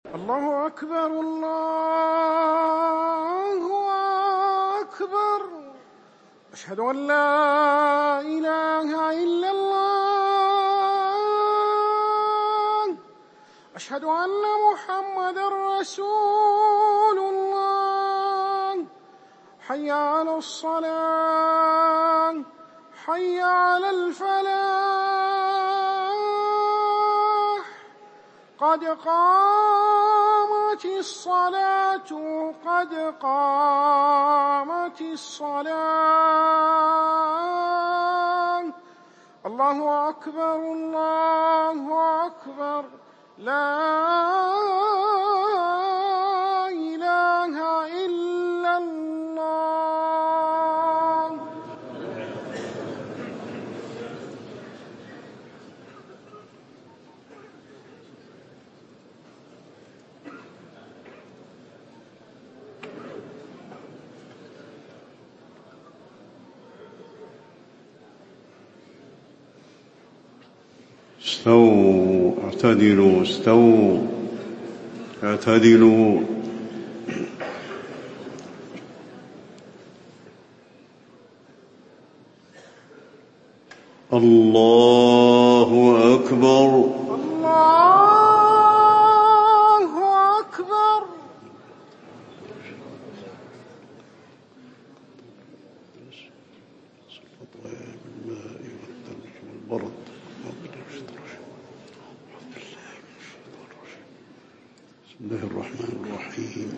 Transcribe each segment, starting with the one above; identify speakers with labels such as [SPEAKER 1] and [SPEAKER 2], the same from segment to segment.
[SPEAKER 1] الله أكبر الله أكبر. أشهد أن لا إله إلا الله. أشهد أن محمدًا رسول الله. حي على الصلاة حي على الفلاح. قد قامت الصلاة قد قامت الصلاة. الله أكبر الله أكبر. لا إله إلا الله.
[SPEAKER 2] استووا اعتدلوا استووا اعتدلوا. الله أكبر
[SPEAKER 1] الله أكبر.
[SPEAKER 2] بالماء والثلج والبرد. بسم الله الرحمن الرحيم.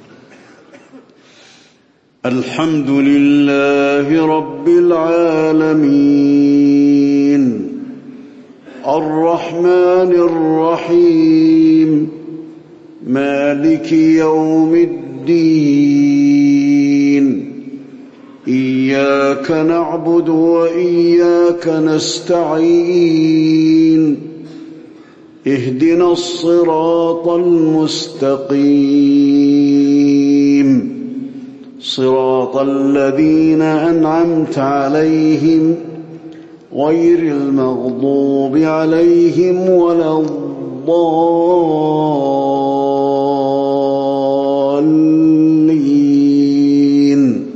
[SPEAKER 2] الحمد لله رب العالمين الرحمن الرحيم مالك يوم الدين. إياك نعبد وإياك نستعين. اهدنا الصراط المستقيم صراط الذين أنعمت عليهم غير المغضوب عليهم ولا الضالين.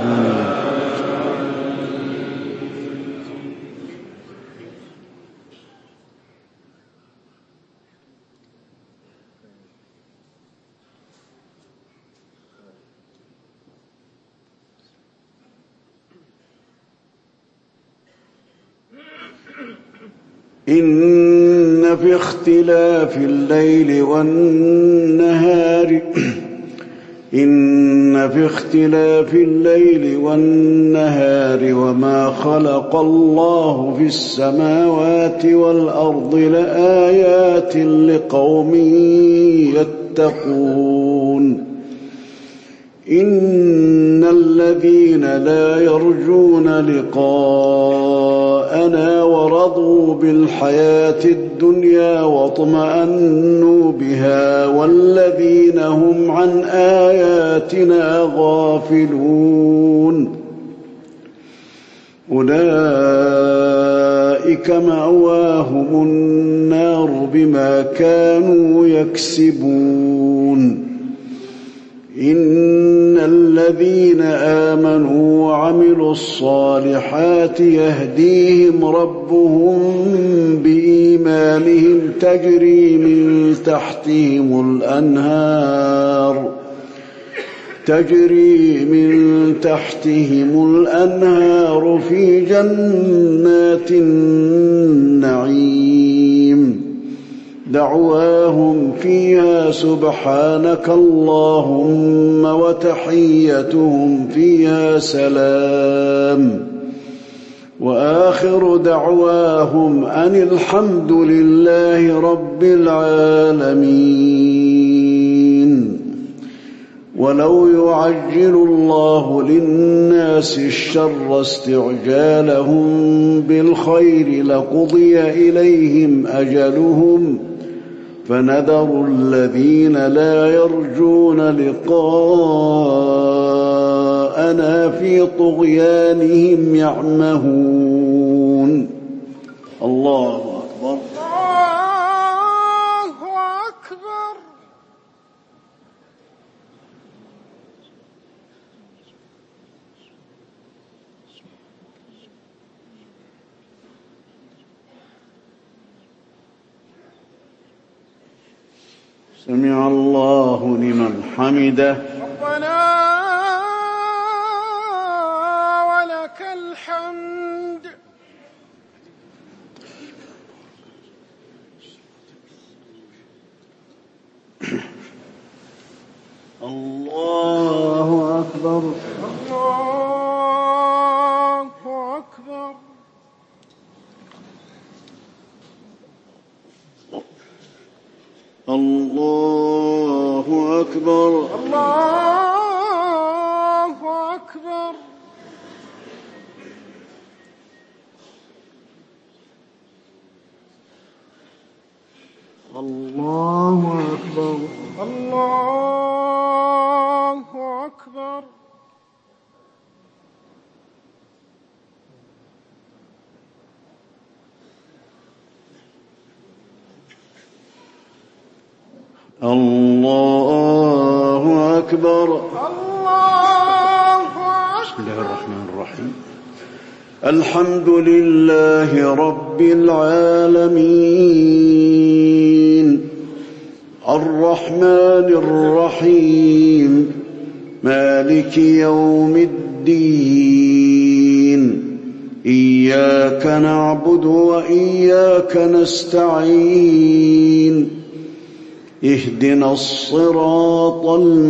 [SPEAKER 2] إن في اختلاف الليل والنهار وما خلق الله في السماوات والأرض لآيات لقوم يتقون. إن الذين لا يرجون لقاءنا ورضوا بالحياة الدنيا واطمأنوا بها والذين هم عن آياتنا غافلون أولئك مأواهم النار بما كانوا يكسبون. إن الذين آمنوا وعملوا الصالحات يهديهم ربهم بإيمانهم تجري من تحتهم الأنهار في جنات النعيم. دعواهم فيها سبحانك اللهم وتحيتهم فيها سلام. وآخر دعواهم أن الحمد لله رب العالمين. ولو يعجل الله للناس الشر استعجالهم بالخير لقضي إليهم أجلهم فنذر الذين لا يرجون لقاءنا في طغيانهم يعمهون. الله أكبر.
[SPEAKER 1] الله أكبر.
[SPEAKER 2] سمع الله لمن حمده.
[SPEAKER 1] ربنا ولك الحمد.
[SPEAKER 2] الله أكبر.
[SPEAKER 1] الله أكبر.
[SPEAKER 2] الله أكبر.
[SPEAKER 1] الله أكبر.
[SPEAKER 2] الله أكبر.
[SPEAKER 1] الله أكبر.
[SPEAKER 2] الله أكبر.
[SPEAKER 1] الله
[SPEAKER 2] بسم الله الرحمن الرحيم. الحمد لله رب العالمين الرحمن الرحيم مالك يوم الدين إياك نعبد وإياك نستعين اهدنا الصراط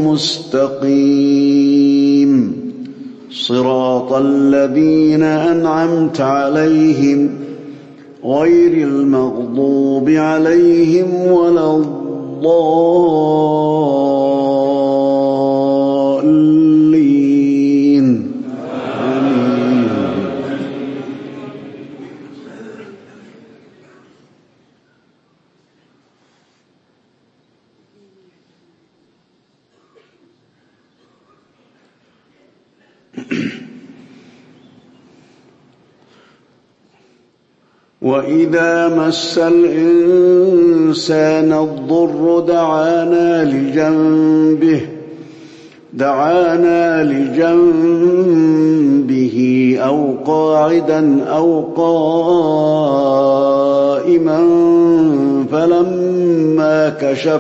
[SPEAKER 2] المستقيم صراط الذين أنعمت عليهم غير المغضوب عليهم ولا الضالين. آمين. وإذا مس الإنسان الضر دعانا لجنبه أو قاعدا أو قائما فلما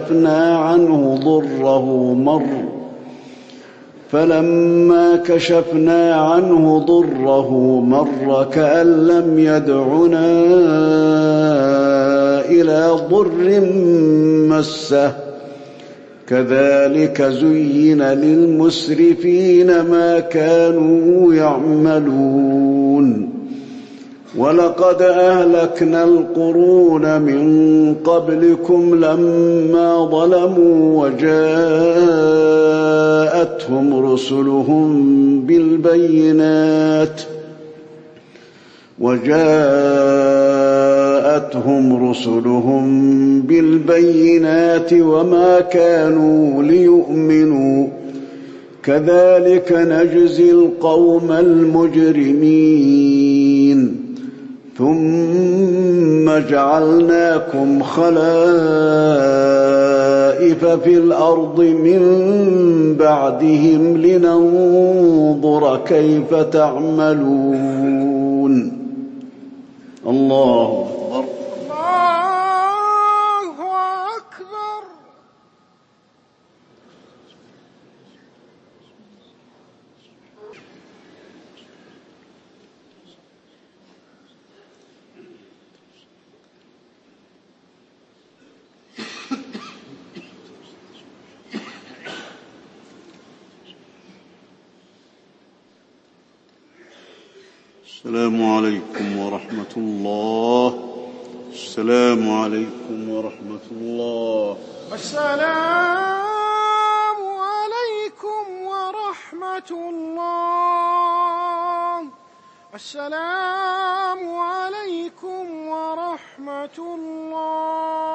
[SPEAKER 2] كشفنا عنه ضره مر كأن لم يدعنا إلى ضر مسه كذلك زين للمسرفين ما كانوا يعملون. ولقد أهلكنا القرون من قبلكم لما ظلموا وجاءتهم رسلهم بالبينات وما كانوا ليؤمنوا كذلك نجزي القوم المجرمين. ثم جعلناكم خلائف في الأرض من بعدهم لننظر كيف تعملون. الله أكبر.
[SPEAKER 1] الله أكبر.
[SPEAKER 2] السلام عليكم ورحمة الله. السلام عليكم ورحمة الله.
[SPEAKER 1] السلام عليكم ورحمة الله. السلام عليكم ورحمة الله.